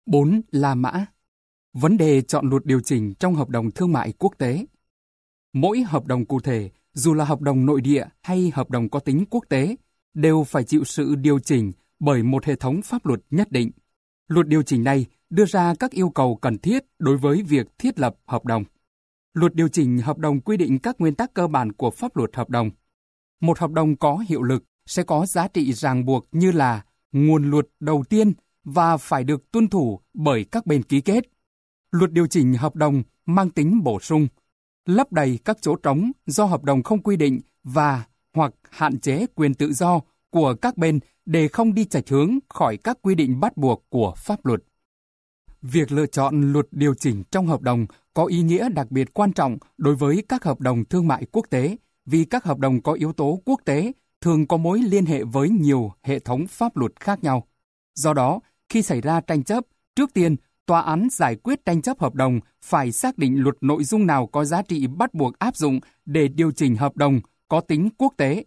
4. La Mã. Vấn đề chọn luật điều chỉnh trong hợp đồng thương mại quốc tế. Mỗi hợp đồng cụ thể, dù là hợp đồng nội địa hay hợp đồng có tính quốc tế, đều phải chịu sự điều chỉnh bởi một hệ thống pháp luật nhất định. Luật điều chỉnh này đưa ra các yêu cầu cần thiết đối với việc thiết lập hợp đồng. Luật điều chỉnh hợp đồng quy định các nguyên tắc cơ bản của pháp luật hợp đồng. Một hợp đồng có hiệu lực sẽ có giá trị ràng buộc như là nguồn luật đầu tiên và phải được tuân thủ bởi các bên ký kết. Luật điều chỉnh hợp đồng mang tính bổ sung, lấp đầy các chỗ trống do hợp đồng không quy định và hoặc hạn chế quyền tự do của các bên để không đi chệch hướng khỏi các quy định bắt buộc của pháp luật. Việc lựa chọn luật điều chỉnh trong hợp đồng có ý nghĩa đặc biệt quan trọng đối với các hợp đồng thương mại quốc tế, vì các hợp đồng có yếu tố quốc tế thường có mối liên hệ với nhiều hệ thống pháp luật khác nhau. Do đó, khi xảy ra tranh chấp, trước tiên, tòa án giải quyết tranh chấp hợp đồng phải xác định luật nội dung nào có giá trị bắt buộc áp dụng để điều chỉnh hợp đồng có tính quốc tế,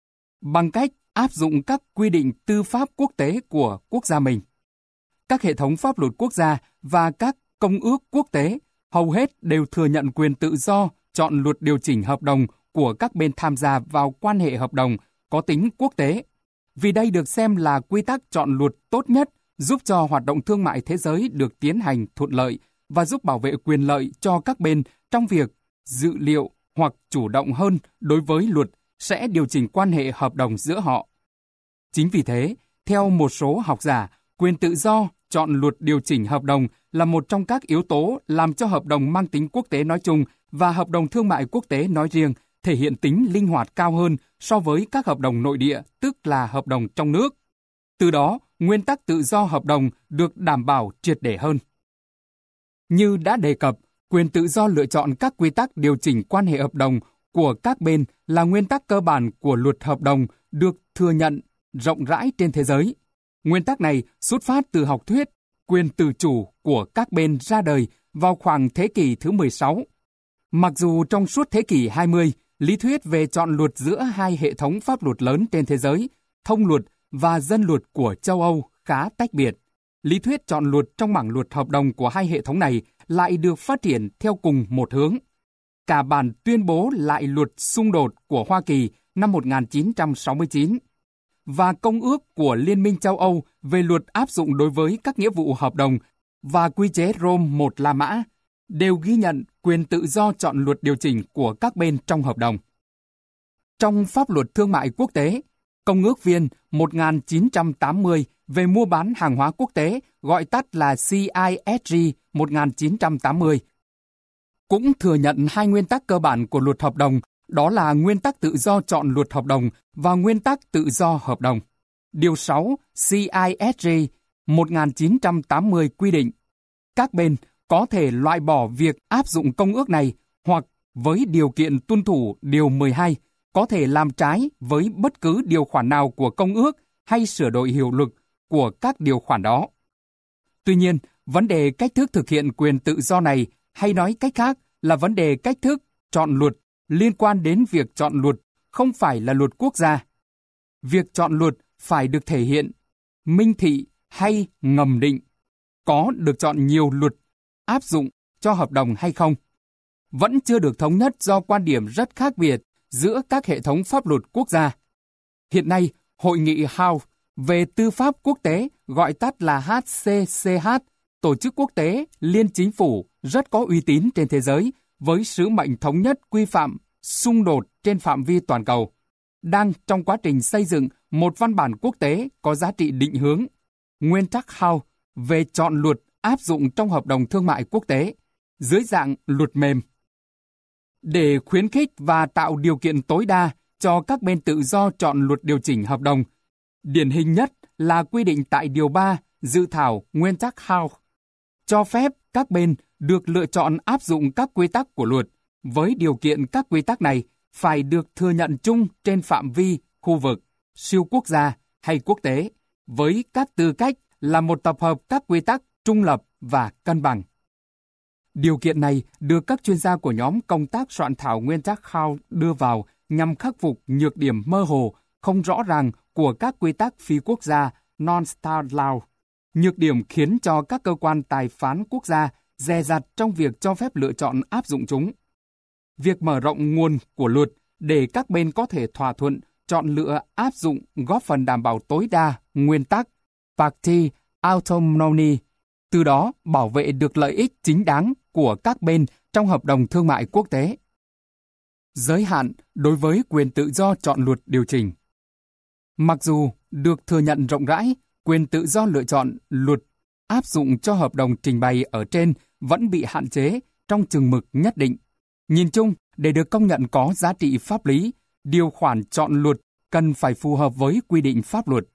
bằng cách áp dụng các quy định tư pháp quốc tế của quốc gia mình. Các hệ thống pháp luật quốc gia và các công ước quốc tế hầu hết đều thừa nhận quyền tự do chọn luật điều chỉnh hợp đồng của các bên tham gia vào quan hệ hợp đồng có tính quốc tế, vì đây được xem là quy tắc chọn luật tốt nhất giúp cho hoạt động thương mại thế giới được tiến hành thuận lợi và giúp bảo vệ quyền lợi cho các bên trong việc dự liệu hoặc chủ động hơn đối với luật sẽ điều chỉnh quan hệ hợp đồng giữa họ. Chính vì thế, theo một số học giả, quyền tự do chọn luật điều chỉnh hợp đồng là một trong các yếu tố làm cho hợp đồng mang tính quốc tế nói chung và hợp đồng thương mại quốc tế nói riêng thể hiện tính linh hoạt cao hơn so với các hợp đồng nội địa, tức là hợp đồng trong nước. Từ đó, nguyên tắc tự do hợp đồng được đảm bảo triệt để hơn. Như đã đề cập, quyền tự do lựa chọn các quy tắc điều chỉnh quan hệ hợp đồng của các bên là nguyên tắc cơ bản của luật hợp đồng được thừa nhận rộng rãi trên thế giới. Nguyên tắc này xuất phát từ học thuyết quyền tự chủ của các bên ra đời vào khoảng thế kỷ thứ 16. Mặc dù trong suốt thế kỷ 20, lý thuyết về chọn luật giữa hai hệ thống pháp luật lớn trên thế giới, thông luật và dân luật của châu Âu khá tách biệt, lý thuyết chọn luật trong mảng luật hợp đồng của hai hệ thống này lại được phát triển theo cùng một hướng. Cả bản tuyên bố lại luật xung đột của Hoa Kỳ năm 1969 và Công ước của Liên minh châu Âu về luật áp dụng đối với các nghĩa vụ hợp đồng và quy chế Rome I La Mã đều ghi nhận quyền tự do chọn luật điều chỉnh của các bên trong hợp đồng. Trong pháp luật thương mại quốc tế, Công ước Viên 1980 về mua bán hàng hóa quốc tế, gọi tắt là CISG 1980, cũng thừa nhận hai nguyên tắc cơ bản của luật hợp đồng, đó là nguyên tắc tự do chọn luật hợp đồng và nguyên tắc tự do hợp đồng. Điều 6 CISG 1980 quy định, các bên có thể loại bỏ việc áp dụng công ước này hoặc với điều kiện tuân thủ Điều 12, có thể làm trái với bất cứ điều khoản nào của công ước hay sửa đổi hiệu lực của các điều khoản đó. Tuy nhiên, vấn đề cách thức thực hiện quyền tự do này, hay nói cách khác là vấn đề cách thức chọn luật liên quan đến việc chọn luật không phải là luật quốc gia. Việc chọn luật phải được thể hiện, minh thị hay ngầm định, có được chọn nhiều luật áp dụng cho hợp đồng hay không, vẫn chưa được thống nhất do quan điểm rất khác biệt giữa các hệ thống pháp luật quốc gia. Hiện nay, Hội nghị Hague về tư pháp quốc tế, gọi tắt là HCCH, tổ chức quốc tế liên chính phủ rất có uy tín trên thế giới với sứ mệnh thống nhất quy phạm xung đột trên phạm vi toàn cầu, đang trong quá trình xây dựng một văn bản quốc tế có giá trị định hướng, nguyên tắc Hague về chọn luật áp dụng trong hợp đồng thương mại quốc tế, dưới dạng luật mềm. Để khuyến khích và tạo điều kiện tối đa cho các bên tự do chọn luật điều chỉnh hợp đồng, điển hình nhất là quy định tại Điều 3 dự thảo nguyên tắc Hague, cho phép các bên được lựa chọn áp dụng các quy tắc của luật, với điều kiện các quy tắc này phải được thừa nhận chung trên phạm vi khu vực, siêu quốc gia hay quốc tế, với các tư cách là một tập hợp các quy tắc trung lập và cân bằng. Điều kiện này được các chuyên gia của nhóm công tác soạn thảo nguyên tắc Hague đưa vào nhằm khắc phục nhược điểm mơ hồ, không rõ ràng của các quy tắc phi quốc gia non-state law. Nhược điểm khiến cho các cơ quan tài phán quốc gia dè dặt trong việc cho phép lựa chọn áp dụng chúng. Việc mở rộng nguồn của luật để các bên có thể thỏa thuận chọn lựa áp dụng góp phần đảm bảo tối đa nguyên tắc party autonomy, từ đó bảo vệ được lợi ích chính đáng của các bên trong hợp đồng thương mại quốc tế. Giới hạn đối với quyền tự do chọn luật điều chỉnh. Mặc dù được thừa nhận rộng rãi, quyền tự do lựa chọn luật áp dụng cho hợp đồng trình bày ở trên vẫn bị hạn chế trong chừng mực nhất định. Nhìn chung, để được công nhận có giá trị pháp lý, điều khoản chọn luật cần phải phù hợp với quy định pháp luật.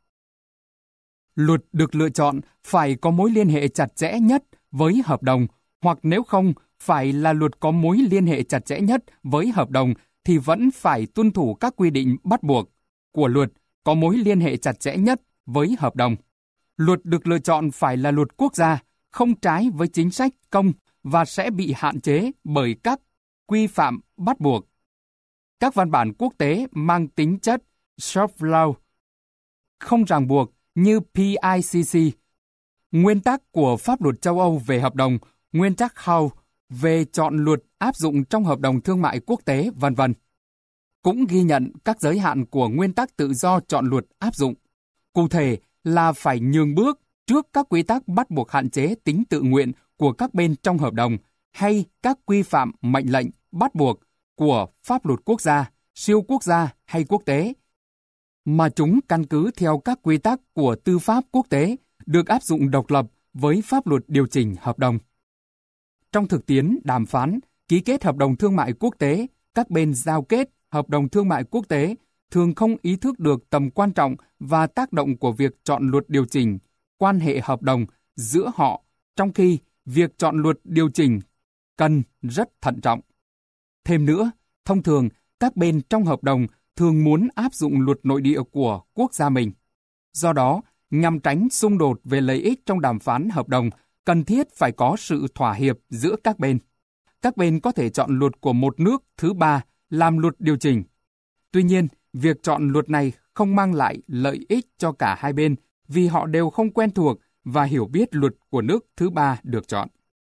Luật được lựa chọn phải có mối liên hệ chặt chẽ nhất với hợp đồng, hoặc nếu không, phải là luật có mối liên hệ chặt chẽ nhất với hợp đồng thì vẫn phải tuân thủ các quy định bắt buộc của luật có mối liên hệ chặt chẽ nhất với hợp đồng. Luật được lựa chọn phải là luật quốc gia, không trái với chính sách công và sẽ bị hạn chế bởi các quy phạm bắt buộc. Các văn bản quốc tế mang tính chất soft law, không ràng buộc như PICC, nguyên tắc của pháp luật châu Âu về hợp đồng, nguyên tắc Howe về chọn luật áp dụng trong hợp đồng thương mại quốc tế, v.v. cũng ghi nhận các giới hạn của nguyên tắc tự do chọn luật áp dụng. Cụ thể là phải nhường bước trước các quy tắc bắt buộc hạn chế tính tự nguyện của các bên trong hợp đồng hay các quy phạm mệnh lệnh bắt buộc của pháp luật quốc gia, siêu quốc gia hay quốc tế, mà chúng căn cứ theo các quy tắc của tư pháp quốc tế được áp dụng độc lập với pháp luật điều chỉnh hợp đồng. Trong thực tiễn đàm phán, ký kết hợp đồng thương mại quốc tế, các bên giao kết hợp đồng thương mại quốc tế thường không ý thức được tầm quan trọng và tác động của việc chọn luật điều chỉnh quan hệ hợp đồng giữa họ, trong khi việc chọn luật điều chỉnh cần rất thận trọng. Thêm nữa, thông thường, các bên trong hợp đồng thường muốn áp dụng luật nội địa của quốc gia mình. Do đó, nhằm tránh xung đột về lợi ích trong đàm phán hợp đồng, cần thiết phải có sự thỏa hiệp giữa các bên. Các bên có thể chọn luật của một nước thứ ba làm luật điều chỉnh. Tuy nhiên, việc chọn luật này không mang lại lợi ích cho cả hai bên vì họ đều không quen thuộc và hiểu biết luật của nước thứ ba được chọn.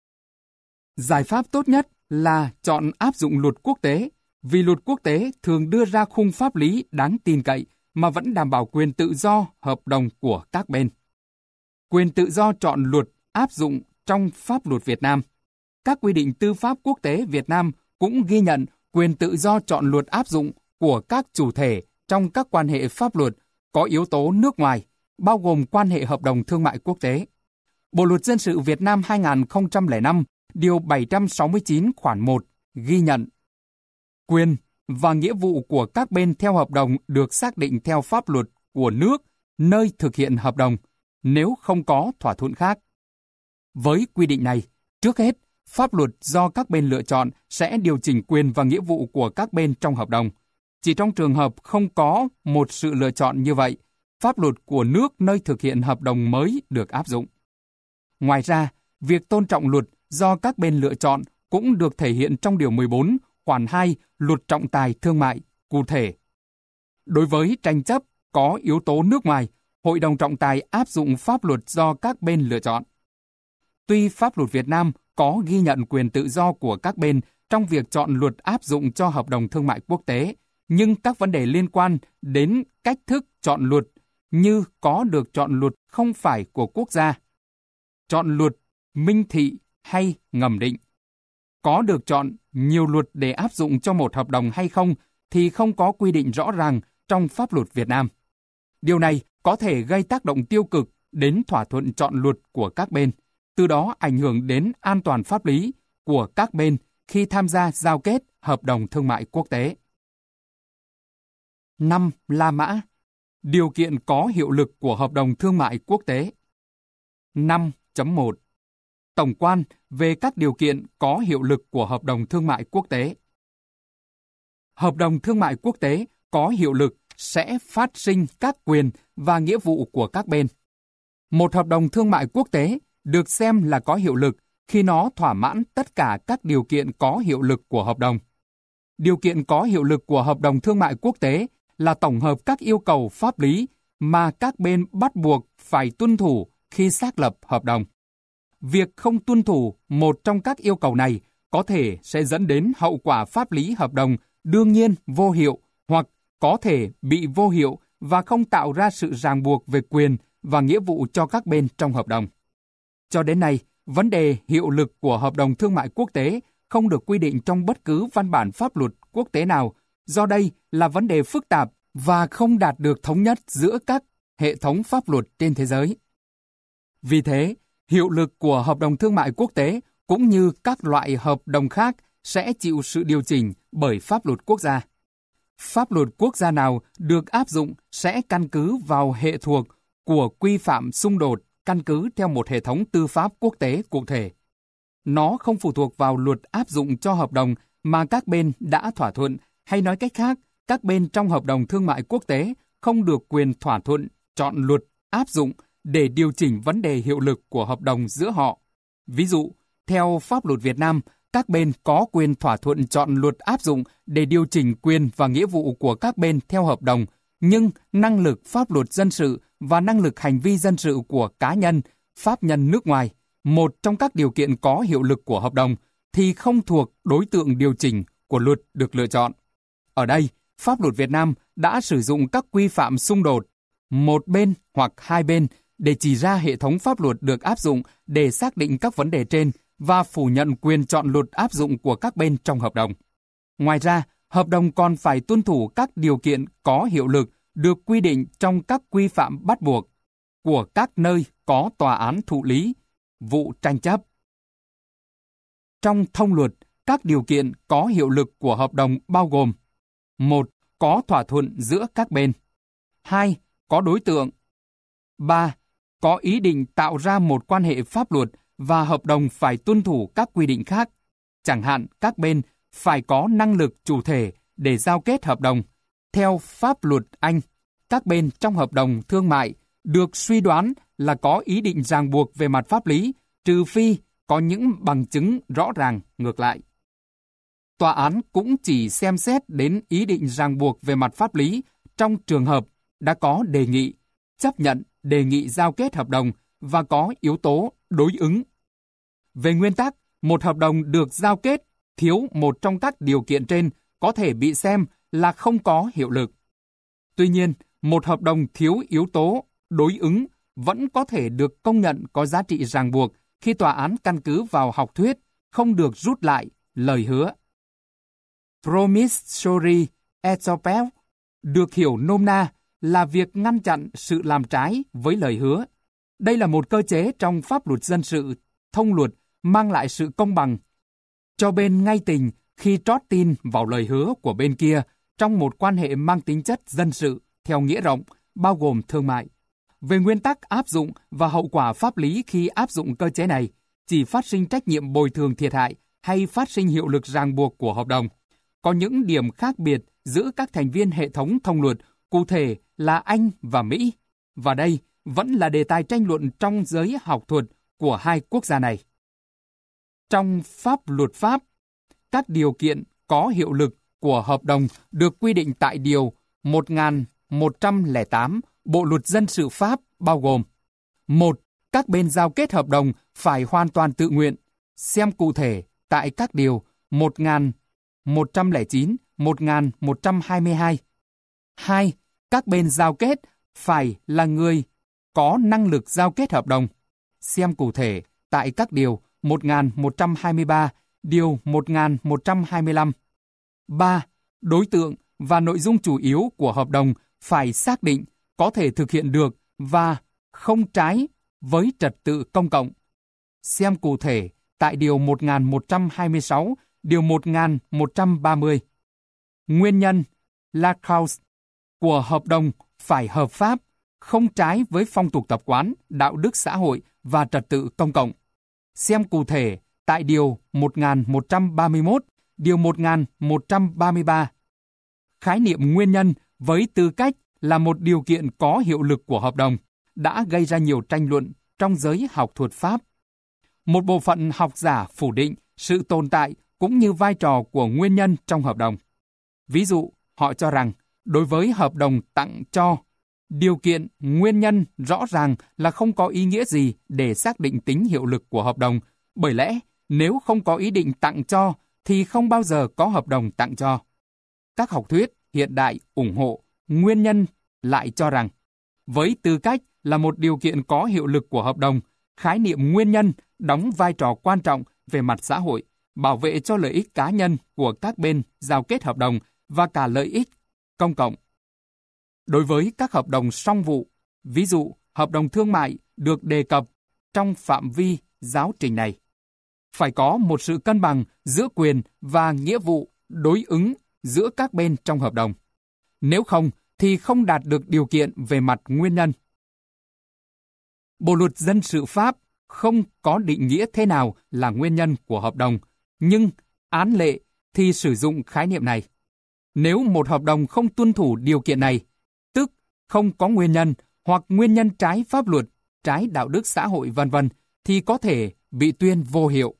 Giải pháp tốt nhất là chọn áp dụng luật quốc tế, vì luật quốc tế thường đưa ra khung pháp lý đáng tin cậy mà vẫn đảm bảo quyền tự do hợp đồng của các bên. Quyền tự do chọn luật áp dụng trong pháp luật Việt Nam. Các quy định tư pháp quốc tế Việt Nam cũng ghi nhận quyền tự do chọn luật áp dụng của các chủ thể trong các quan hệ pháp luật có yếu tố nước ngoài, bao gồm quan hệ hợp đồng thương mại quốc tế. Bộ Luật Dân sự Việt Nam 2005, Điều 769 khoản 1 ghi nhận quyền và nghĩa vụ của các bên theo hợp đồng được xác định theo pháp luật của nước nơi thực hiện hợp đồng, nếu không có thỏa thuận khác. Với quy định này, trước hết, pháp luật do các bên lựa chọn sẽ điều chỉnh quyền và nghĩa vụ của các bên trong hợp đồng. Chỉ trong trường hợp không có một sự lựa chọn như vậy, pháp luật của nước nơi thực hiện hợp đồng mới được áp dụng. Ngoài ra, việc tôn trọng luật do các bên lựa chọn cũng được thể hiện trong Điều 14, khoản 2 Luật Trọng tài Thương mại, cụ thể. Đối với tranh chấp có yếu tố nước ngoài, Hội đồng trọng tài áp dụng pháp luật do các bên lựa chọn. Tuy pháp luật Việt Nam có ghi nhận quyền tự do của các bên trong việc chọn luật áp dụng cho hợp đồng thương mại quốc tế, nhưng các vấn đề liên quan đến cách thức chọn luật như có được chọn luật không phải của quốc gia, chọn luật minh thị hay ngầm định, có được chọn nhiều luật để áp dụng cho một hợp đồng hay không thì không có quy định rõ ràng trong pháp luật Việt Nam. Điều này có thể gây tác động tiêu cực đến thỏa thuận chọn luật của các bên, từ đó ảnh hưởng đến an toàn pháp lý của các bên khi tham gia giao kết hợp đồng thương mại quốc tế. 5. La mã. Điều kiện có hiệu lực của hợp đồng thương mại quốc tế. 5.1. Tổng quan về các điều kiện có hiệu lực của hợp đồng thương mại quốc tế. Hợp đồng thương mại quốc tế có hiệu lực sẽ phát sinh các quyền và nghĩa vụ của các bên. Một hợp đồng thương mại quốc tế được xem là có hiệu lực khi nó thỏa mãn tất cả các điều kiện có hiệu lực của hợp đồng. Điều kiện có hiệu lực của hợp đồng thương mại quốc tế là tổng hợp các yêu cầu pháp lý mà các bên bắt buộc phải tuân thủ khi xác lập hợp đồng. Việc không tuân thủ một trong các yêu cầu này có thể sẽ dẫn đến hậu quả pháp lý hợp đồng đương nhiên vô hiệu hoặc có thể bị vô hiệu và không tạo ra sự ràng buộc về quyền và nghĩa vụ cho các bên trong hợp đồng. Cho đến nay, vấn đề hiệu lực của hợp đồng thương mại quốc tế không được quy định trong bất cứ văn bản pháp luật quốc tế nào, do đây là vấn đề phức tạp và không đạt được thống nhất giữa các hệ thống pháp luật trên thế giới. Vì thế, hiệu lực của hợp đồng thương mại quốc tế cũng như các loại hợp đồng khác sẽ chịu sự điều chỉnh bởi pháp luật quốc gia. Pháp luật quốc gia nào được áp dụng sẽ căn cứ vào hệ thuộc của quy phạm xung đột căn cứ theo một hệ thống tư pháp quốc tế cụ thể. Nó không phụ thuộc vào luật áp dụng cho hợp đồng mà các bên đã thỏa thuận, hay nói cách khác, các bên trong hợp đồng thương mại quốc tế không được quyền thỏa thuận chọn luật áp dụng để điều chỉnh vấn đề hiệu lực của hợp đồng giữa họ. Ví dụ, theo pháp luật Việt Nam, các bên có quyền thỏa thuận chọn luật áp dụng để điều chỉnh quyền và nghĩa vụ của các bên theo hợp đồng, nhưng năng lực pháp luật dân sự và năng lực hành vi dân sự của cá nhân, pháp nhân nước ngoài, một trong các điều kiện có hiệu lực của hợp đồng, thì không thuộc đối tượng điều chỉnh của luật được lựa chọn. Ở đây, pháp luật Việt Nam đã sử dụng các quy phạm xung đột, một bên hoặc hai bên, để chỉ ra hệ thống pháp luật được áp dụng để xác định các vấn đề trên và phủ nhận quyền chọn luật áp dụng của các bên trong hợp đồng. Ngoài ra, hợp đồng còn phải tuân thủ các điều kiện có hiệu lực được quy định trong các quy phạm bắt buộc của các nơi có tòa án thụ lý vụ tranh chấp. Trong thông luật, các điều kiện có hiệu lực của hợp đồng bao gồm: 1. Có thỏa thuận giữa các bên. 2. Có đối tượng. 3. Có ý định tạo ra một quan hệ pháp luật và hợp đồng phải tuân thủ các quy định khác. Chẳng hạn, các bên phải có năng lực chủ thể để giao kết hợp đồng. Theo pháp luật Anh, các bên trong hợp đồng thương mại được suy đoán là có ý định ràng buộc về mặt pháp lý, trừ phi có những bằng chứng rõ ràng ngược lại. Tòa án cũng chỉ xem xét đến ý định ràng buộc về mặt pháp lý trong trường hợp đã có đề nghị, chấp nhận đề nghị giao kết hợp đồng và có yếu tố đối ứng. Về nguyên tắc, một hợp đồng được giao kết thiếu một trong các điều kiện trên có thể bị xem là không có hiệu lực. Tuy nhiên, một hợp đồng thiếu yếu tố đối ứng vẫn có thể được công nhận có giá trị ràng buộc khi tòa án căn cứ vào học thuyết không được rút lại lời hứa. Promissory estoppel được hiểu nôm na là việc ngăn chặn sự làm trái với lời hứa. Đây là một cơ chế trong pháp luật dân sự, thông luật mang lại sự công bằng cho bên ngay tình khi trót tin vào lời hứa của bên kia trong một quan hệ mang tính chất dân sự theo nghĩa rộng, bao gồm thương mại. Về nguyên tắc áp dụng và hậu quả pháp lý khi áp dụng cơ chế này, chỉ phát sinh trách nhiệm bồi thường thiệt hại hay phát sinh hiệu lực ràng buộc của hợp đồng. Có những điểm khác biệt giữa các thành viên hệ thống thông luật, cụ thể là Anh và Mỹ, và đây vẫn là đề tài tranh luận trong giới học thuật của hai quốc gia này. Trong pháp luật Pháp, các điều kiện có hiệu lực của hợp đồng được quy định tại Điều 1108 Bộ Luật Dân sự Pháp bao gồm: 1. Các bên giao kết hợp đồng phải hoàn toàn tự nguyện, xem cụ thể tại các Điều 1109, 1122. 2. Các bên giao kết phải là người có năng lực giao kết hợp đồng, xem cụ thể tại các Điều 1123, Điều 1125. 3. Đối tượng và nội dung chủ yếu của hợp đồng phải xác định, có thể thực hiện được và không trái với trật tự công cộng, xem cụ thể tại Điều 1126, Điều 1130. Nguyên nhân là cause của hợp đồng phải hợp pháp, không trái với phong tục tập quán, đạo đức xã hội và trật tự công cộng, xem cụ thể tại Điều 1131, Điều 1133. Khái niệm nguyên nhân với tư cách là một điều kiện có hiệu lực của hợp đồng đã gây ra nhiều tranh luận trong giới học thuật Pháp. Một bộ phận học giả phủ định sự tồn tại cũng như vai trò của nguyên nhân trong hợp đồng. Ví dụ, họ cho rằng đối với hợp đồng tặng cho, điều kiện, nguyên nhân rõ ràng là không có ý nghĩa gì để xác định tính hiệu lực của hợp đồng, bởi lẽ nếu không có ý định tặng cho thì không bao giờ có hợp đồng tặng cho. Các học thuyết hiện đại ủng hộ, nguyên nhân lại cho rằng, với tư cách là một điều kiện có hiệu lực của hợp đồng, khái niệm nguyên nhân đóng vai trò quan trọng về mặt xã hội, bảo vệ cho lợi ích cá nhân của các bên giao kết hợp đồng và cả lợi ích công cộng. Đối với các hợp đồng song vụ, ví dụ hợp đồng thương mại được đề cập trong phạm vi giáo trình này, phải có một sự cân bằng giữa quyền và nghĩa vụ đối ứng giữa các bên trong hợp đồng. Nếu không, thì không đạt được điều kiện về mặt nguyên nhân. Bộ luật dân sự Pháp không có định nghĩa thế nào là nguyên nhân của hợp đồng, nhưng án lệ thì sử dụng khái niệm này. Nếu một hợp đồng không tuân thủ điều kiện này, tức không có nguyên nhân hoặc nguyên nhân trái pháp luật, trái đạo đức xã hội v.v., thì có thể bị tuyên vô hiệu.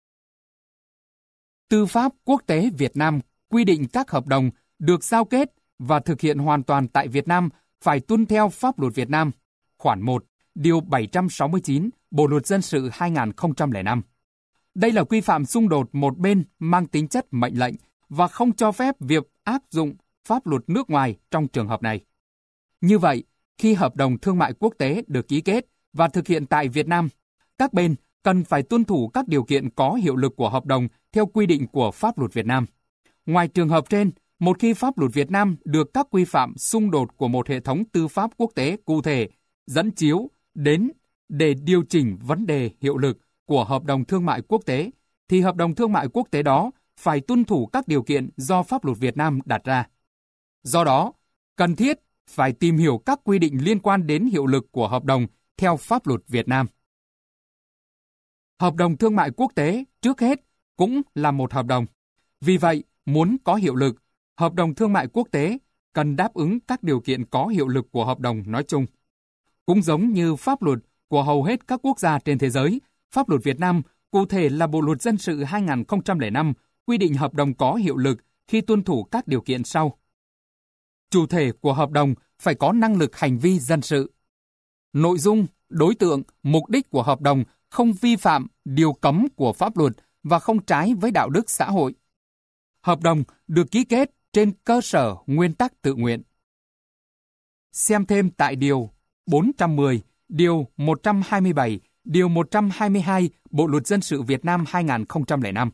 Tư pháp quốc tế Việt Nam quy định các hợp đồng được giao kết và thực hiện hoàn toàn tại Việt Nam phải tuân theo pháp luật Việt Nam, khoản 1, điều 769 Bộ luật dân sự 2005. Đây là quy phạm xung đột một bên mang tính chất mệnh lệnh và không cho phép việc áp dụng pháp luật nước ngoài trong trường hợp này. Như vậy, khi hợp đồng thương mại quốc tế được ký kết và thực hiện tại Việt Nam, các bên cần phải tuân thủ các điều kiện có hiệu lực của hợp đồng theo quy định của pháp luật Việt Nam. Ngoài trường hợp trên, một khi pháp luật Việt Nam được các quy phạm xung đột của một hệ thống tư pháp quốc tế cụ thể dẫn chiếu đến để điều chỉnh vấn đề hiệu lực của hợp đồng thương mại quốc tế, thì hợp đồng thương mại quốc tế đó phải tuân thủ các điều kiện do pháp luật Việt Nam đặt ra. Do đó, cần thiết phải tìm hiểu các quy định liên quan đến hiệu lực của hợp đồng theo pháp luật Việt Nam. Hợp đồng thương mại quốc tế trước hết cũng là một hợp đồng. Vì vậy, muốn có hiệu lực, hợp đồng thương mại quốc tế cần đáp ứng các điều kiện có hiệu lực của hợp đồng nói chung. Cũng giống như pháp luật của hầu hết các quốc gia trên thế giới, pháp luật Việt Nam, cụ thể là Bộ luật dân sự 2005, quy định hợp đồng có hiệu lực khi tuân thủ các điều kiện sau. Chủ thể của hợp đồng phải có năng lực hành vi dân sự. Nội dung, đối tượng, mục đích của hợp đồng không vi phạm điều cấm của pháp luật và không trái với đạo đức xã hội. Hợp đồng được ký kết trên cơ sở nguyên tắc tự nguyện. Xem thêm tại Điều 410, Điều 127, Điều 122 Bộ luật dân sự Việt Nam 2005.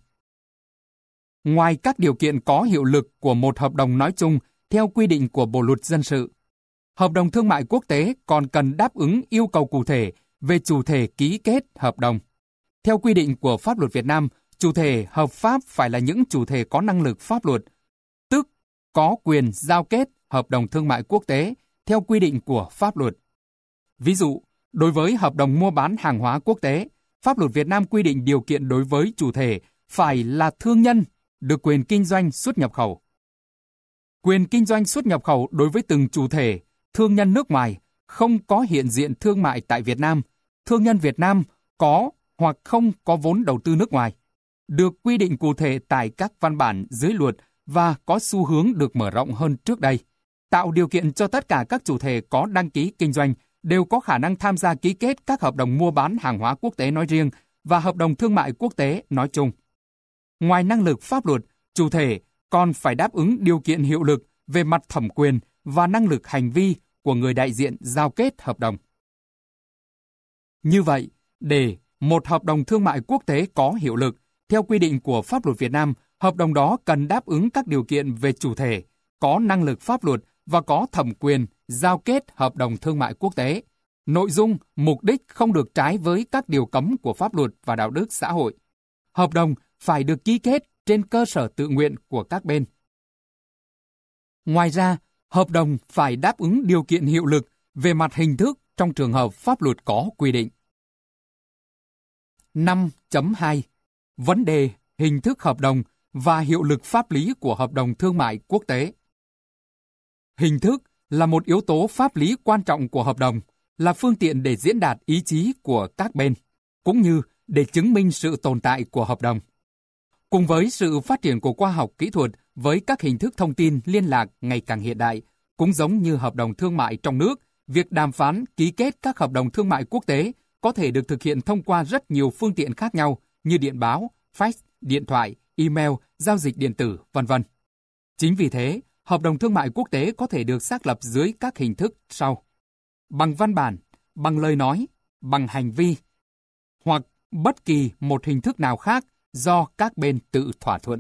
Ngoài các điều kiện có hiệu lực của một hợp đồng nói chung theo quy định của Bộ luật dân sự, hợp đồng thương mại quốc tế còn cần đáp ứng yêu cầu cụ thể về chủ thể ký kết hợp đồng. Theo quy định của pháp luật Việt Nam, chủ thể hợp pháp phải là những chủ thể có năng lực pháp luật, tức có quyền giao kết hợp đồng thương mại quốc tế theo quy định của pháp luật. Ví dụ, đối với hợp đồng mua bán hàng hóa quốc tế, pháp luật Việt Nam quy định điều kiện đối với chủ thể phải là thương nhân được quyền kinh doanh xuất nhập khẩu. Quyền kinh doanh xuất nhập khẩu đối với từng chủ thể, thương nhân nước ngoài không có hiện diện thương mại tại Việt Nam, thương nhân Việt Nam có hoặc không có vốn đầu tư nước ngoài, được quy định cụ thể tại các văn bản dưới luật và có xu hướng được mở rộng hơn trước đây, tạo điều kiện cho tất cả các chủ thể có đăng ký kinh doanh đều có khả năng tham gia ký kết các hợp đồng mua bán hàng hóa quốc tế nói riêng và hợp đồng thương mại quốc tế nói chung. Ngoài năng lực pháp luật, chủ thể còn phải đáp ứng điều kiện hiệu lực về mặt thẩm quyền và năng lực hành vi của người đại diện giao kết hợp đồng. Như vậy, để một hợp đồng thương mại quốc tế có hiệu lực, theo quy định của pháp luật Việt Nam, hợp đồng đó cần đáp ứng các điều kiện về chủ thể, có năng lực pháp luật và có thẩm quyền giao kết hợp đồng thương mại quốc tế. Nội dung, mục đích không được trái với các điều cấm của pháp luật và đạo đức xã hội. Hợp đồng phải được ký kết trên cơ sở tự nguyện của các bên. Ngoài ra, hợp đồng phải đáp ứng điều kiện hiệu lực về mặt hình thức trong trường hợp pháp luật có quy định. 5.2. Vấn đề hình thức hợp đồng và hiệu lực pháp lý của hợp đồng thương mại quốc tế. Hình thức là một yếu tố pháp lý quan trọng của hợp đồng, là phương tiện để diễn đạt ý chí của các bên, cũng như để chứng minh sự tồn tại của hợp đồng. Cùng với sự phát triển của khoa học kỹ thuật với các hình thức thông tin liên lạc ngày càng hiện đại, cũng giống như hợp đồng thương mại trong nước việc đàm phán, ký kết các hợp đồng thương mại quốc tế có thể được thực hiện thông qua rất nhiều phương tiện khác nhau như điện báo, fax, điện thoại, email, giao dịch điện tử, v.v. Chính vì thế, hợp đồng thương mại quốc tế có thể được xác lập dưới các hình thức sau: bằng văn bản, bằng lời nói, bằng hành vi, hoặc bất kỳ một hình thức nào khác do các bên tự thỏa thuận.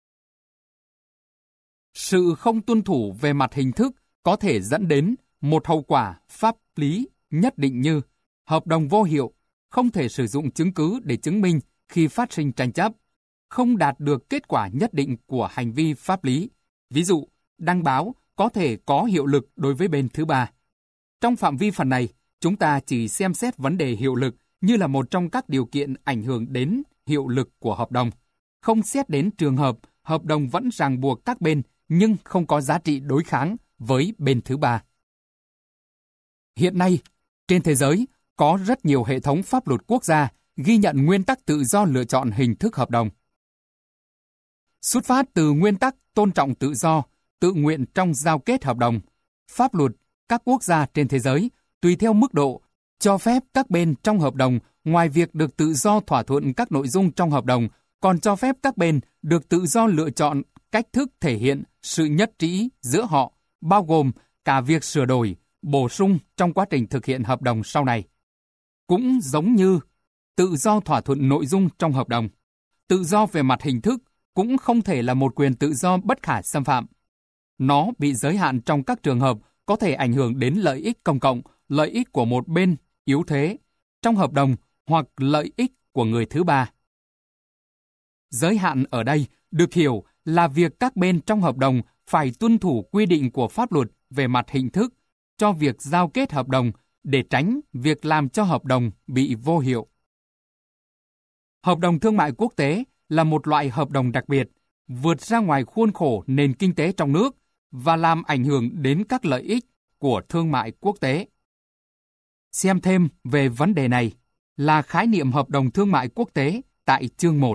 Sự không tuân thủ về mặt hình thức có thể dẫn đến một hậu quả pháp lý nhất định như hợp đồng vô hiệu, không thể sử dụng chứng cứ để chứng minh khi phát sinh tranh chấp, không đạt được kết quả nhất định của hành vi pháp lý. Ví dụ, đăng báo có thể có hiệu lực đối với bên thứ ba. Trong phạm vi phần này, chúng ta chỉ xem xét vấn đề hiệu lực như là một trong các điều kiện ảnh hưởng đến hiệu lực của hợp đồng, không xét đến trường hợp hợp đồng vẫn ràng buộc các bên nhưng không có giá trị đối kháng với bên thứ ba. Hiện nay, trên thế giới, có rất nhiều hệ thống pháp luật quốc gia ghi nhận nguyên tắc tự do lựa chọn hình thức hợp đồng. Xuất phát từ nguyên tắc tôn trọng tự do, tự nguyện trong giao kết hợp đồng, pháp luật các quốc gia trên thế giới, tùy theo mức độ, cho phép các bên trong hợp đồng ngoài việc được tự do thỏa thuận các nội dung trong hợp đồng, còn cho phép các bên được tự do lựa chọn cách thức thể hiện sự nhất trí giữa họ, bao gồm cả việc sửa đổi, bổ sung trong quá trình thực hiện hợp đồng sau này. Cũng giống như tự do thỏa thuận nội dung trong hợp đồng, tự do về mặt hình thức cũng không thể là một quyền tự do bất khả xâm phạm. Nó bị giới hạn trong các trường hợp có thể ảnh hưởng đến lợi ích công cộng, lợi ích của một bên yếu thế trong hợp đồng hoặc lợi ích của người thứ ba. Giới hạn ở đây được hiểu là việc các bên trong hợp đồng phải tuân thủ quy định của pháp luật về mặt hình thức cho việc giao kết hợp đồng để tránh việc làm cho hợp đồng bị vô hiệu. Hợp đồng thương mại quốc tế là một loại hợp đồng đặc biệt, vượt ra ngoài khuôn khổ nền kinh tế trong nước và làm ảnh hưởng đến các lợi ích của thương mại quốc tế. Xem thêm về vấn đề này là khái niệm hợp đồng thương mại quốc tế tại chương 1.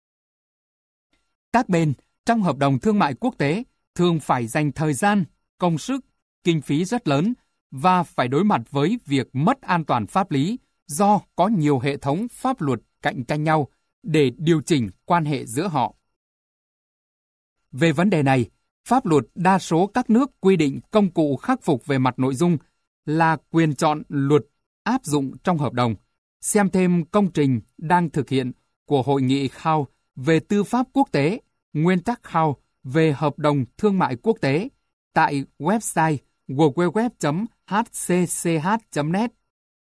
Các bên trong hợp đồng thương mại quốc tế thường phải dành thời gian, công sức, kinh phí rất lớn và phải đối mặt với việc mất an toàn pháp lý do có nhiều hệ thống pháp luật cạnh tranh nhau để điều chỉnh quan hệ giữa họ. Về vấn đề này, pháp luật đa số các nước quy định công cụ khắc phục về mặt nội dung là quyền chọn luật áp dụng trong hợp đồng. Xem thêm công trình đang thực hiện của Hội nghị Khao về tư pháp quốc tế, nguyên tắc Khao về hợp đồng thương mại quốc tế tại website www.hcch.net.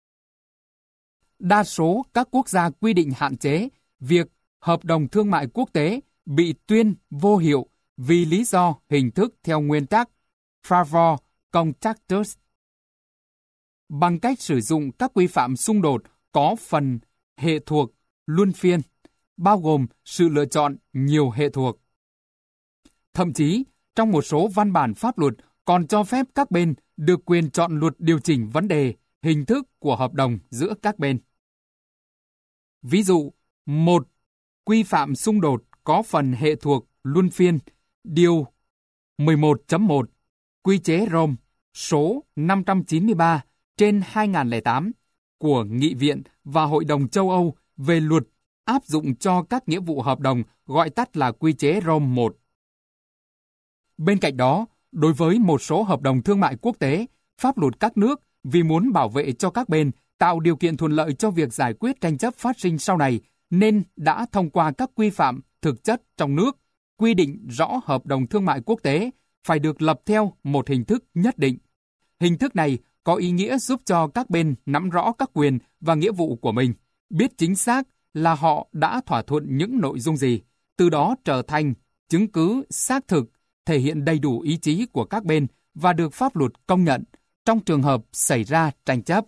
Đa số các quốc gia quy định hạn chế việc hợp đồng thương mại quốc tế bị tuyên vô hiệu vì lý do hình thức theo nguyên tắc Favor Contractus. Bằng cách sử dụng các quy phạm xung đột có phần hệ thuộc luân phiên, bao gồm sự lựa chọn nhiều hệ thuộc. Thậm chí, trong một số văn bản pháp luật còn cho phép các bên được quyền chọn luật điều chỉnh vấn đề, hình thức của hợp đồng giữa các bên. Ví dụ, một quy phạm xung đột có phần hệ thuộc luân phiên, điều 11.1, Quy chế Rome số 593 trên 2008 của Nghị viện và Hội đồng châu Âu về luật áp dụng cho các nghĩa vụ hợp đồng, gọi tắt là Quy chế Rome 1. Bên cạnh đó, đối với một số hợp đồng thương mại quốc tế, pháp luật các nước vì muốn bảo vệ cho các bên, tạo điều kiện thuận lợi cho việc giải quyết tranh chấp phát sinh sau này, nên đã thông qua các quy phạm thực chất trong nước, quy định rõ hợp đồng thương mại quốc tế phải được lập theo một hình thức nhất định. Hình thức này có ý nghĩa giúp cho các bên nắm rõ các quyền và nghĩa vụ của mình, biết chính xác là họ đã thỏa thuận những nội dung gì, từ đó trở thành chứng cứ xác thực, thể hiện đầy đủ ý chí của các bên và được pháp luật công nhận trong trường hợp xảy ra tranh chấp.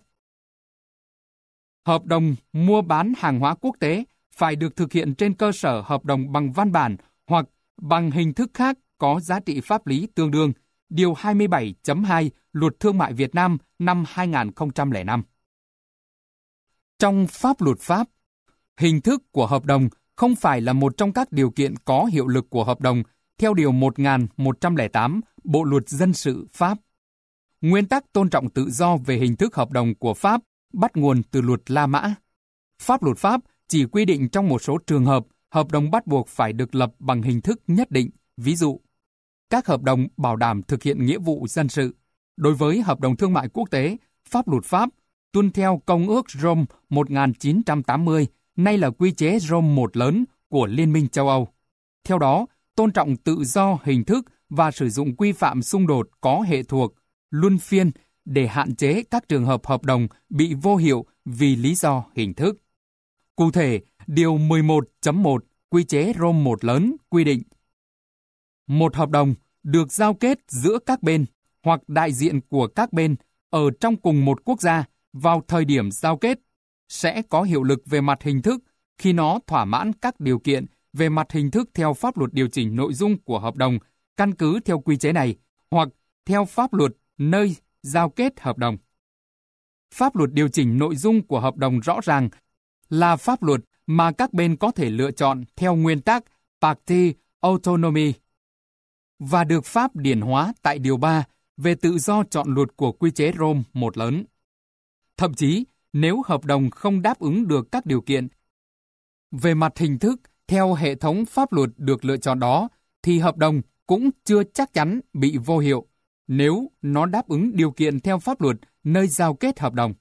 Hợp đồng mua bán hàng hóa quốc tế phải được thực hiện trên cơ sở hợp đồng bằng văn bản hoặc bằng hình thức khác có giá trị pháp lý tương đương, điều 27.2 Luật Thương mại Việt Nam năm 2005. Trong pháp luật Pháp, hình thức của hợp đồng không phải là một trong các điều kiện có hiệu lực của hợp đồng theo điều 1108 Bộ Luật Dân sự Pháp. Nguyên tắc tôn trọng tự do về hình thức hợp đồng của Pháp bắt nguồn từ luật La Mã. Pháp luật Pháp chỉ quy định trong một số trường hợp, hợp đồng bắt buộc phải được lập bằng hình thức nhất định, ví dụ, các hợp đồng bảo đảm thực hiện nghĩa vụ dân sự. Đối với hợp đồng thương mại quốc tế, pháp luật Pháp tuân theo Công ước Rome 1980, nay là quy chế Rome I lớn của Liên minh châu Âu. Theo đó, tôn trọng tự do hình thức và sử dụng quy phạm xung đột có hệ thuộc, luân phiên để hạn chế các trường hợp hợp đồng bị vô hiệu vì lý do hình thức. Cụ thể, Điều 11.1 quy chế Rome I lớn quy định: một hợp đồng được giao kết giữa các bên hoặc đại diện của các bên ở trong cùng một quốc gia vào thời điểm giao kết sẽ có hiệu lực về mặt hình thức khi nó thỏa mãn các điều kiện về mặt hình thức theo pháp luật điều chỉnh nội dung của hợp đồng căn cứ theo quy chế này hoặc theo pháp luật nơi giao kết hợp đồng. Pháp luật điều chỉnh nội dung của hợp đồng rõ ràng là pháp luật mà các bên có thể lựa chọn theo nguyên tắc party autonomy và được Pháp điển hóa tại Điều 3 về tự do chọn luật của quy chế Rome I lớn. Thậm chí, nếu hợp đồng không đáp ứng được các điều kiện về mặt hình thức theo hệ thống pháp luật được lựa chọn đó, thì hợp đồng cũng chưa chắc chắn bị vô hiệu nếu nó đáp ứng điều kiện theo pháp luật nơi giao kết hợp đồng.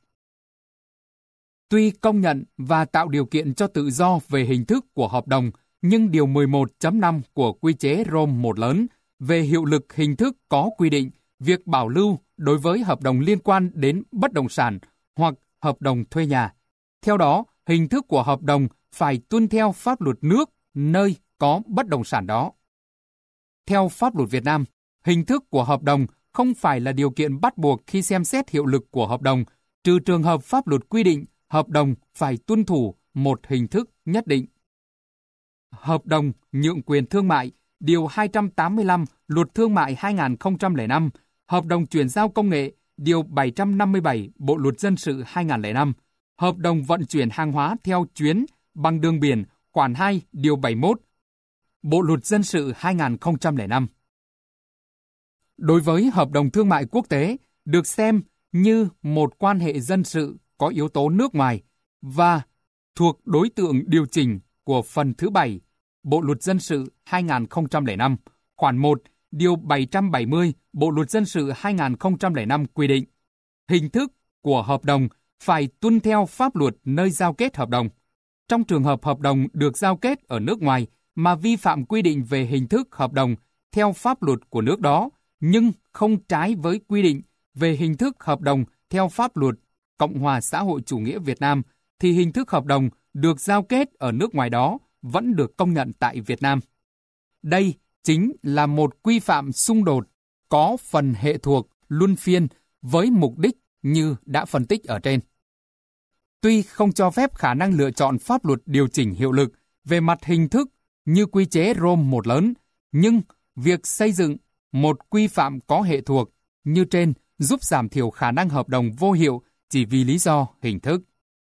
Tuy công nhận và tạo điều kiện cho tự do về hình thức của hợp đồng, nhưng Điều 11.5 của quy chế Rome I lớn về hiệu lực hình thức có quy định việc bảo lưu đối với hợp đồng liên quan đến bất động sản hoặc hợp đồng thuê nhà. Theo đó, hình thức của hợp đồng phải tuân theo pháp luật nước nơi có bất động sản đó. Theo pháp luật Việt Nam, hình thức của hợp đồng không phải là điều kiện bắt buộc khi xem xét hiệu lực của hợp đồng, trừ trường hợp pháp luật quy định hợp đồng phải tuân thủ một hình thức nhất định. Hợp đồng nhượng quyền thương mại, Điều 285 Luật Thương mại 2005, hợp đồng chuyển giao công nghệ, Điều 757 Bộ Luật Dân sự 2005, hợp đồng vận chuyển hàng hóa theo chuyến bằng đường biển, khoản 2, Điều 71, Bộ Luật Dân sự 2005. Đối với hợp đồng thương mại quốc tế, được xem như một quan hệ dân sự có yếu tố nước ngoài và thuộc đối tượng điều chỉnh của phần thứ 7, Bộ Luật Dân sự 2005, khoản 1, Điều 770 Bộ Luật Dân sự 2005 quy định, hình thức của hợp đồng phải tuân theo pháp luật nơi giao kết hợp đồng. Trong trường hợp hợp đồng được giao kết ở nước ngoài mà vi phạm quy định về hình thức hợp đồng theo pháp luật của nước đó, nhưng không trái với quy định về hình thức hợp đồng theo pháp luật Cộng hòa xã hội chủ nghĩa Việt Nam, thì hình thức hợp đồng được giao kết ở nước ngoài đó vẫn được công nhận tại Việt Nam. Đây chính là một quy phạm xung đột có phần hệ thuộc luân phiên với mục đích như đã phân tích ở trên. Tuy không cho phép khả năng lựa chọn pháp luật điều chỉnh hiệu lực về mặt hình thức như quy chế Rome I lớn, nhưng việc xây dựng một quy phạm có hệ thuộc như trên giúp giảm thiểu khả năng hợp đồng vô hiệu chỉ vì lý do hình thức.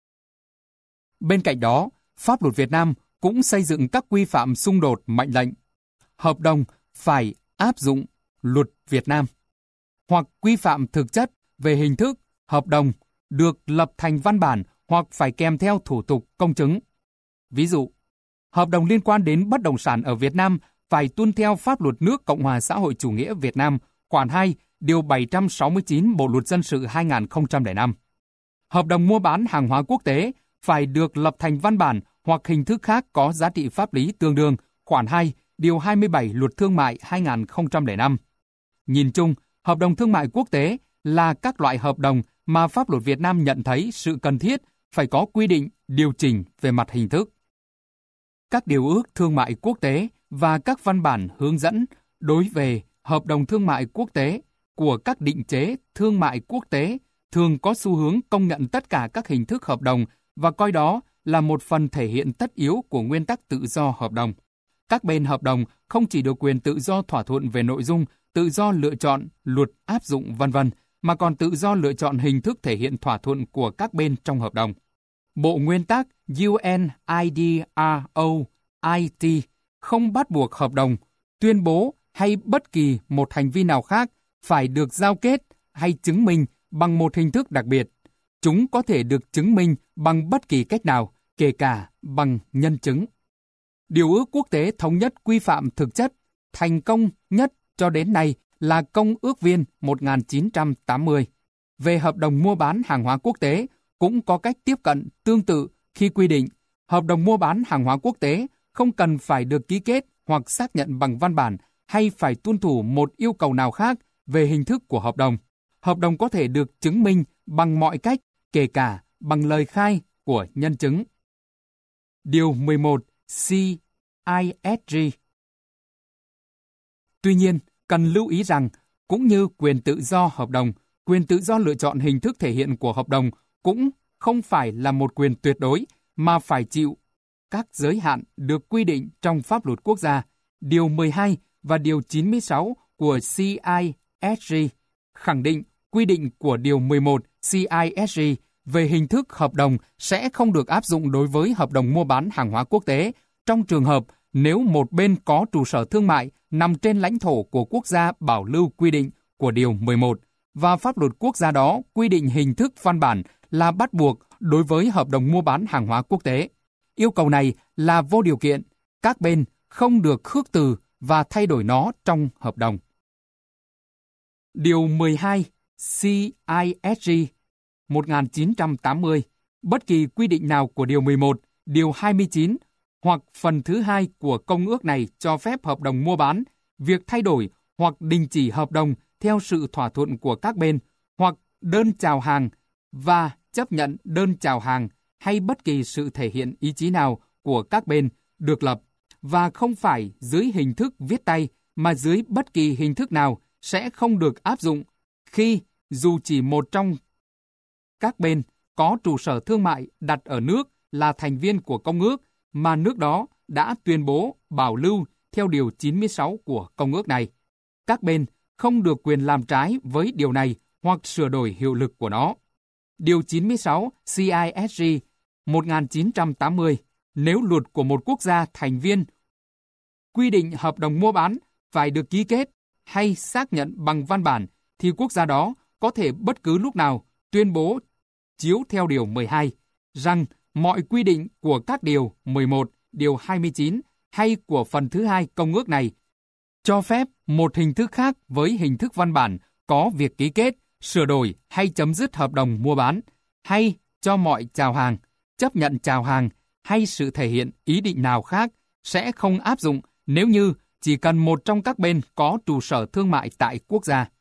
Bên cạnh đó, pháp luật Việt Nam cũng xây dựng các quy phạm xung đột mệnh lệnh. Hợp đồng phải áp dụng luật Việt Nam, hoặc quy phạm thực chất về hình thức hợp đồng được lập thành văn bản hoặc phải kèm theo thủ tục công chứng. Ví dụ, hợp đồng liên quan đến bất động sản ở Việt Nam phải tuân theo pháp luật nước Cộng hòa xã hội chủ nghĩa Việt Nam, khoản 2, Điều 769 Bộ Luật Dân sự 2005. Hợp đồng mua bán hàng hóa quốc tế phải được lập thành văn bản hoặc hình thức khác có giá trị pháp lý tương đương, khoản 2, Điều 27 Luật Thương mại 2005. Nhìn chung, hợp đồng thương mại quốc tế là các loại hợp đồng mà pháp luật Việt Nam nhận thấy sự cần thiết phải có quy định điều chỉnh về mặt hình thức. Các điều ước thương mại quốc tế và các văn bản hướng dẫn đối về hợp đồng thương mại quốc tế của các định chế thương mại quốc tế thường có xu hướng công nhận tất cả các hình thức hợp đồng và coi đó là một phần thể hiện tất yếu của nguyên tắc tự do hợp đồng. Các bên hợp đồng không chỉ được quyền tự do thỏa thuận về nội dung, tự do lựa chọn, luật áp dụng v.v., mà còn tự do lựa chọn hình thức thể hiện thỏa thuận của các bên trong hợp đồng. Bộ nguyên tắc UNIDRO-IT không bắt buộc hợp đồng, tuyên bố hay bất kỳ một hành vi nào khác phải được giao kết hay chứng minh bằng một hình thức đặc biệt. Chúng có thể được chứng minh bằng bất kỳ cách nào, kể cả bằng nhân chứng. Điều ước quốc tế thống nhất quy phạm thực chất, thành công nhất cho đến nay là Công ước Viên 1980. Về hợp đồng mua bán hàng hóa quốc tế cũng có cách tiếp cận tương tự khi quy định hợp đồng mua bán hàng hóa quốc tế không cần phải được ký kết hoặc xác nhận bằng văn bản hay phải tuân thủ một yêu cầu nào khác về hình thức của hợp đồng. Hợp đồng có thể được chứng minh bằng mọi cách, kể cả bằng lời khai của nhân chứng. Điều 11 CISG. Tuy nhiên, cần lưu ý rằng, cũng như quyền tự do hợp đồng, quyền tự do lựa chọn hình thức thể hiện của hợp đồng cũng không phải là một quyền tuyệt đối mà phải chịu các giới hạn được quy định trong pháp luật quốc gia. Điều 12 và Điều 96 của CISG khẳng định quy định của Điều 11 CISG về hình thức hợp đồng sẽ không được áp dụng đối với hợp đồng mua bán hàng hóa quốc tế trong trường hợp nếu một bên có trụ sở thương mại nằm trên lãnh thổ của quốc gia bảo lưu quy định của Điều 11 và pháp luật quốc gia đó quy định hình thức văn bản là bắt buộc đối với hợp đồng mua bán hàng hóa quốc tế. Yêu cầu này là vô điều kiện, các bên không được khước từ và thay đổi nó trong hợp đồng. Điều 12 CISG 1980, bất kỳ quy định nào của Điều 11, Điều 29 hoặc phần thứ 2 của công ước này cho phép hợp đồng mua bán, việc thay đổi hoặc đình chỉ hợp đồng theo sự thỏa thuận của các bên, hoặc đơn chào hàng và chấp nhận đơn chào hàng hay bất kỳ sự thể hiện ý chí nào của các bên được lập, và không phải dưới hình thức viết tay mà dưới bất kỳ hình thức nào sẽ không được áp dụng khi dù chỉ một trong các bên có trụ sở thương mại đặt ở nước là thành viên của công ước mà nước đó đã tuyên bố bảo lưu theo Điều 96 của công ước này. Các bên không được quyền làm trái với điều này hoặc sửa đổi hiệu lực của nó. Điều 96 CISG 1980, nếu luật của một quốc gia thành viên quy định hợp đồng mua bán phải được ký kết hay xác nhận bằng văn bản, thì quốc gia đó có thể bất cứ lúc nào tuyên bố chiếu theo Điều 12 rằng mọi quy định của các Điều 11, Điều 29 hay của phần thứ 2 công ước này cho phép một hình thức khác với hình thức văn bản có việc ký kết, sửa đổi hay chấm dứt hợp đồng mua bán, hay cho mọi chào hàng, chấp nhận chào hàng hay sự thể hiện ý định nào khác sẽ không áp dụng nếu như chỉ cần một trong các bên có trụ sở thương mại tại quốc gia.